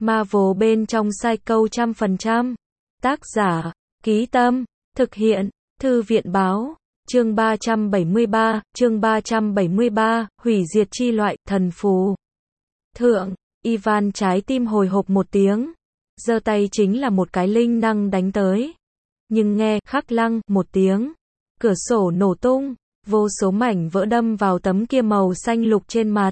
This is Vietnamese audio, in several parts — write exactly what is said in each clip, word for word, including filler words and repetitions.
Marvel bên trong Psycho trăm phần trăm. Tác giả, Ký Tâm, thực hiện, Thư viện báo. Chương ba trăm bảy mươi ba, chương ba trăm bảy mươi ba, hủy diệt chi loại, thần phù. Thượng, Ivan trái tim hồi hộp một tiếng, giơ tay chính là một cái linh năng đánh tới. Nhưng nghe, khắc lăng, một tiếng, cửa sổ nổ tung, vô số mảnh vỡ đâm vào tấm kia màu xanh lục trên mặt.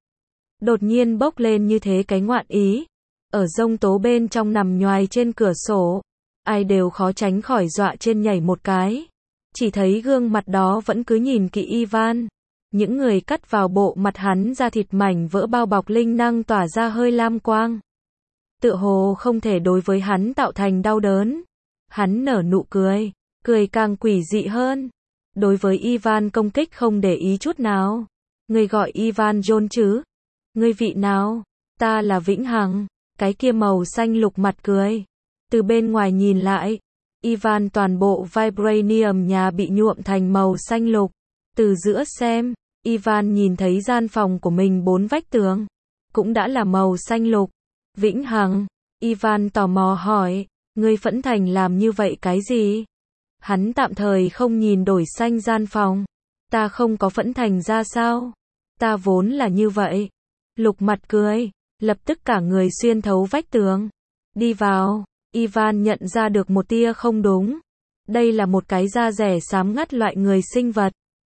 Đột nhiên bốc lên như thế cái ngoạn ý, ở giông tố bên trong nằm nhoài trên cửa sổ, ai đều khó tránh khỏi dọa trên nhảy một cái. Chỉ thấy gương mặt đó vẫn cứ nhìn kỹ Ivan. Những người cắt vào bộ mặt hắn ra thịt mảnh vỡ bao bọc linh năng tỏa ra hơi lam quang. Tựa hồ không thể đối với hắn tạo thành đau đớn. Hắn nở nụ cười, cười càng quỷ dị hơn. Đối với Ivan công kích không để ý chút nào. Người gọi Ivan John chứ? Người vị nào? Ta là Vĩnh Hằng. Cái kia màu xanh lục mặt cười. Từ bên ngoài nhìn lại, Ivan toàn bộ vibranium nhà bị nhuộm thành màu xanh lục. Từ giữa xem, Ivan nhìn thấy gian phòng của mình bốn vách tường cũng đã là màu xanh lục. Vĩnh Hằng, Ivan tò mò hỏi, ngươi phẫn thành làm như vậy cái gì? Hắn tạm thời không nhìn đổi xanh gian phòng. Ta không có phẫn thành ra sao? Ta vốn là như vậy. Lục mặt cười, lập tức cả người xuyên thấu vách tường. Đi vào, Ivan nhận ra được một tia không đúng. Đây là một cái da rẻ xám ngắt loại người sinh vật.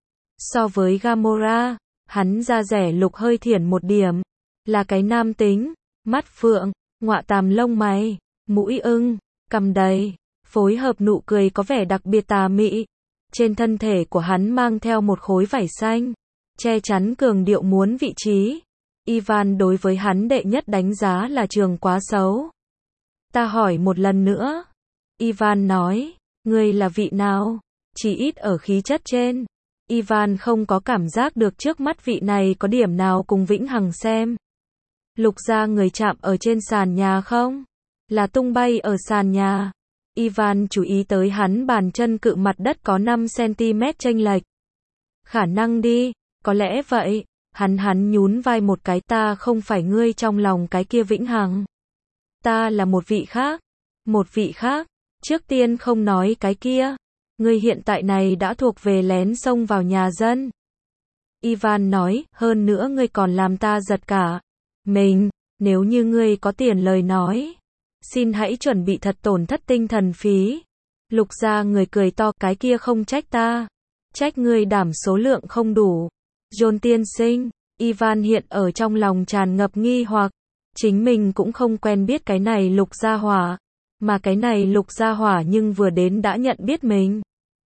So với Gamora, hắn da rẻ lục hơi thiển một điểm. Là cái nam tính, mắt phượng, ngọa tàm lông mày, mũi ưng, cằm đầy, phối hợp nụ cười có vẻ đặc biệt tà mị. Trên thân thể của hắn mang theo một khối vải xanh, che chắn cường điệu muốn vị trí. Ivan đối với hắn đệ nhất đánh giá là trường quá xấu. Ta hỏi một lần nữa. Ivan nói, ngươi là vị nào? Chỉ ít ở khí chất trên. Ivan không có cảm giác được trước mắt vị này có điểm nào cùng Vĩnh Hằng xem. Lục ra người chạm ở trên sàn nhà không? Là tung bay ở sàn nhà. Ivan chú ý tới hắn bàn chân cự mặt đất có năm xăng-ti-mét chênh lệch. Khả năng đi, có lẽ vậy. Hắn hắn nhún vai một cái, ta không phải ngươi trong lòng cái kia Vĩnh Hằng. Ta là một vị khác. Một vị khác. Trước tiên không nói cái kia. Ngươi hiện tại này đã thuộc về lén xông vào nhà dân. Ivan nói, hơn nữa ngươi còn làm ta giật cả mình. Nếu như ngươi có tiền lời nói, xin hãy chuẩn bị thật tổn thất tinh thần phí. Lục ra người cười to, cái kia không trách ta. Trách ngươi đảm số lượng không đủ. John tiên sinh, Ivan hiện ở trong lòng tràn ngập nghi hoặc. Chính mình cũng không quen biết cái này lục gia hỏa. Mà cái này lục gia hỏa nhưng vừa đến đã nhận biết mình.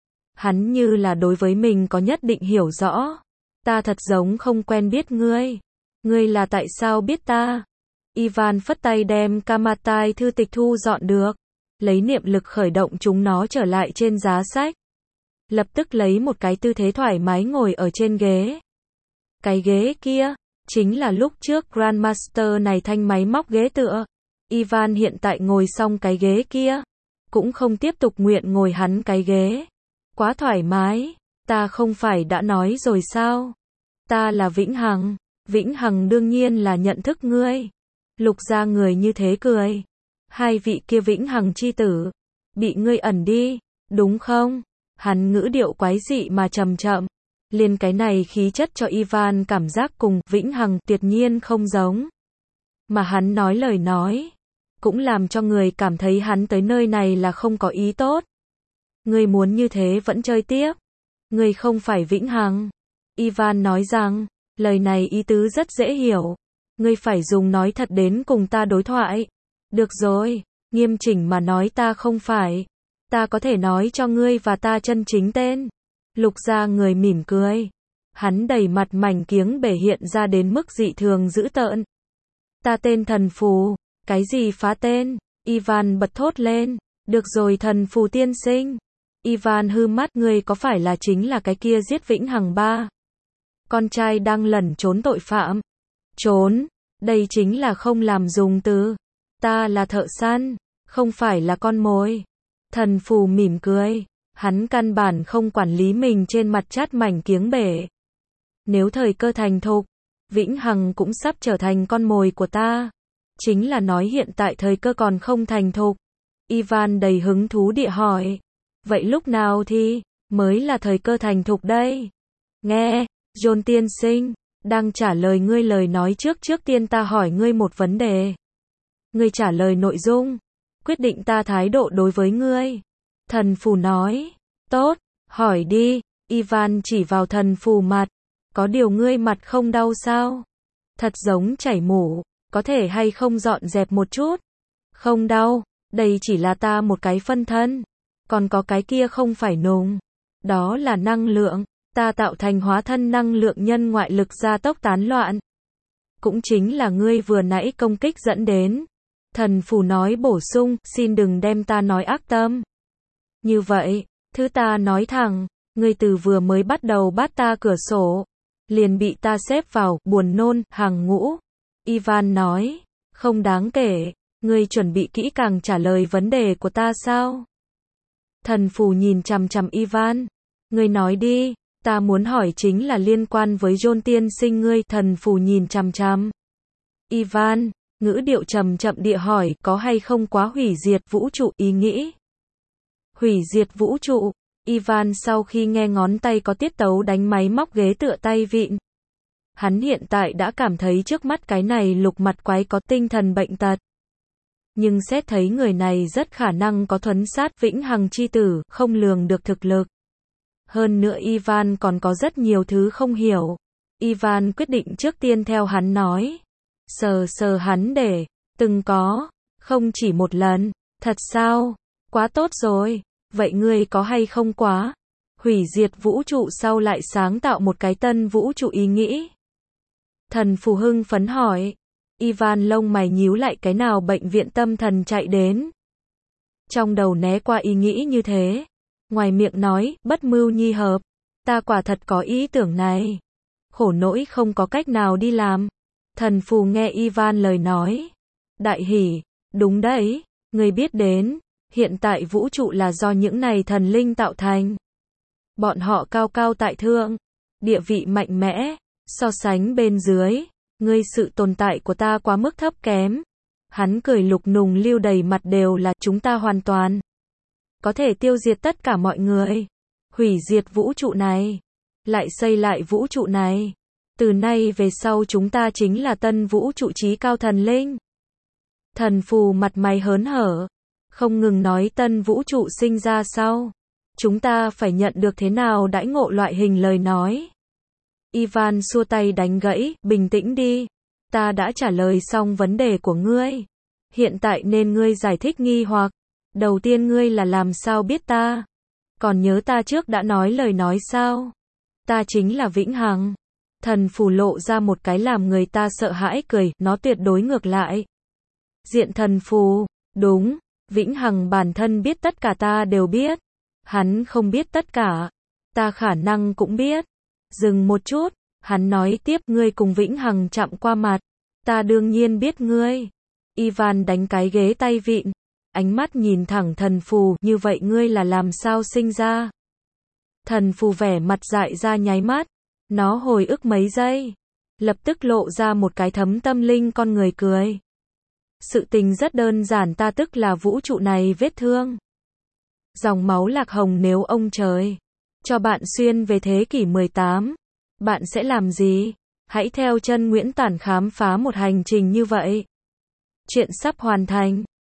Hắn như là đối với mình có nhất định hiểu rõ. Ta thật giống không quen biết ngươi. Ngươi là tại sao biết ta? Ivan phất tay đem Kamatai thư tịch thu dọn được. Lấy niệm lực khởi động chúng nó trở lại trên giá sách. Lập tức lấy một cái tư thế thoải mái ngồi ở trên ghế. Cái ghế kia, chính là lúc trước Grandmaster này thanh máy móc ghế tựa. Ivan hiện tại ngồi xong cái ghế kia. Cũng không tiếp tục nguyện ngồi hắn cái ghế. Quá thoải mái, ta không phải đã nói rồi sao? Ta là Vĩnh Hằng. Vĩnh Hằng đương nhiên là nhận thức ngươi. Lục ra người như thế cười. Hai vị kia Vĩnh Hằng chi tử. Bị ngươi ẩn đi, đúng không? Hắn ngữ điệu quái dị mà trầm chậm. Liền cái này khí chất cho Ivan cảm giác cùng Vĩnh Hằng tuyệt nhiên không giống. Mà hắn nói lời nói, cũng làm cho người cảm thấy hắn tới nơi này là không có ý tốt. Ngươi muốn như thế vẫn chơi tiếp. Ngươi không phải Vĩnh Hằng. Ivan nói rằng, lời này ý tứ rất dễ hiểu. Ngươi phải dùng nói thật đến cùng ta đối thoại. Được rồi, nghiêm chỉnh mà nói ta không phải. Ta có thể nói cho ngươi và ta chân chính tên. Lục ra người mỉm cười. Hắn đầy mặt mảnh kiếng bể hiện ra đến mức dị thường dữ tợn. Ta tên Thần Phù. Cái gì phá tên? Ivan bật thốt lên. Được rồi Thần Phù tiên sinh. Ivan hư mắt, ngươi có phải là chính là cái kia giết Vĩnh Hằng ba? Con trai đang lẩn trốn tội phạm. Trốn, đây chính là không làm dùng từ. Ta là thợ săn, không phải là con mồi. Thần Phù mỉm cười. Hắn căn bản không quản lý mình trên mặt chát mảnh kiếng bể. Nếu thời cơ thành thục, Vĩnh Hằng cũng sắp trở thành con mồi của ta. Chính là nói hiện tại thời cơ còn không thành thục. Ivan đầy hứng thú địa hỏi. Vậy lúc nào thì mới là thời cơ thành thục đây? Nghe, John tiên sinh, đang trả lời ngươi lời nói trước trước tiên ta hỏi ngươi một vấn đề. Ngươi trả lời nội dung, quyết định ta thái độ đối với ngươi. Thần phù nói, tốt, hỏi đi. Ivan chỉ vào thần phù mặt. Có điều ngươi mặt không đau sao? Thật giống chảy mủ, có thể hay không dọn dẹp một chút? Không đau, đây chỉ là ta một cái phân thân. Còn có cái kia không phải nùng. Đó là năng lượng, ta tạo thành hóa thân năng lượng nhân ngoại lực gia tốc tán loạn. Cũng chính là ngươi vừa nãy công kích dẫn đến. Thần phù nói bổ sung, xin đừng đem ta nói ác tâm. Như vậy, thứ ta nói thẳng, ngươi từ vừa mới bắt đầu bắt ta cửa sổ, liền bị ta xếp vào, buồn nôn, hàng ngũ. Ivan nói, không đáng kể, ngươi chuẩn bị kỹ càng trả lời vấn đề của ta sao? Thần phù nhìn chằm chằm Ivan, ngươi nói đi, ta muốn hỏi chính là liên quan với John tiên sinh ngươi. Thần phù nhìn chằm chằm Ivan, ngữ điệu trầm chậm địa hỏi, có hay không quá hủy diệt vũ trụ ý nghĩ? Hủy diệt vũ trụ. Ivan sau khi nghe ngón tay có tiết tấu đánh máy móc ghế tựa tay vịn. Hắn hiện tại đã cảm thấy trước mắt cái này lục mặt quái có tinh thần bệnh tật. Nhưng xét thấy người này rất khả năng có thuấn sát vĩnh hằng chi tử, không lường được thực lực. Hơn nữa Ivan còn có rất nhiều thứ không hiểu. Ivan quyết định trước tiên theo hắn nói. Sờ sờ hắn để, từng có, không chỉ một lần. Thật sao? Quá tốt rồi. Vậy ngươi có hay không quá hủy diệt vũ trụ sau lại sáng tạo một cái tân vũ trụ ý nghĩ? Thần phù hưng phấn hỏi. Ivan lông mày nhíu lại, cái nào bệnh viện tâm thần chạy đến. Trong đầu né qua ý nghĩ như thế. Ngoài miệng nói, bất mưu nhi hợp. Ta quả thật có ý tưởng này. Khổ nỗi không có cách nào đi làm. Thần phù nghe Ivan lời nói. Đại hỉ, đúng đấy, ngươi biết đến. Hiện tại vũ trụ là do những này thần linh tạo thành. Bọn họ cao cao tại thượng, địa vị mạnh mẽ, so sánh bên dưới, ngươi sự tồn tại của ta quá mức thấp kém. Hắn cười lục nùng lưu đầy mặt đều là chúng ta hoàn toàn có thể tiêu diệt tất cả mọi người, hủy diệt vũ trụ này, lại xây lại vũ trụ này. Từ nay về sau chúng ta chính là tân vũ trụ trí cao thần linh. Thần phù mặt mày hớn hở. Không ngừng nói tân vũ trụ sinh ra sau. Chúng ta phải nhận được thế nào đãi ngộ loại hình lời nói. Ivan xua tay đánh gãy, bình tĩnh đi. Ta đã trả lời xong vấn đề của ngươi. Hiện tại nên ngươi giải thích nghi hoặc. Đầu tiên ngươi là làm sao biết ta? Còn nhớ ta trước đã nói lời nói sao? Ta chính là vĩnh hằng. Thần phù lộ ra một cái làm người ta sợ hãi cười, nó tuyệt đối ngược lại. Diện thần phù, đúng. Vĩnh hằng bản thân biết tất cả ta đều biết. Hắn không biết tất cả. Ta khả năng cũng biết. Dừng một chút. Hắn nói tiếp, ngươi cùng Vĩnh hằng chạm qua mặt. Ta đương nhiên biết ngươi. Ivan đánh cái ghế tay vịn. Ánh mắt nhìn thẳng thần phù, như vậy ngươi là làm sao sinh ra? Thần phù vẻ mặt dại ra nháy mắt. Nó hồi ức mấy giây. Lập tức lộ ra một cái thấm tâm linh con người cười. Sự tình rất đơn giản, ta tức là vũ trụ này vết thương. Dòng máu lạc hồng, nếu ông trời cho bạn xuyên về thế kỷ mười tám, bạn sẽ làm gì? Hãy theo chân Nguyễn Tản khám phá một hành trình như vậy. Chuyện sắp hoàn thành.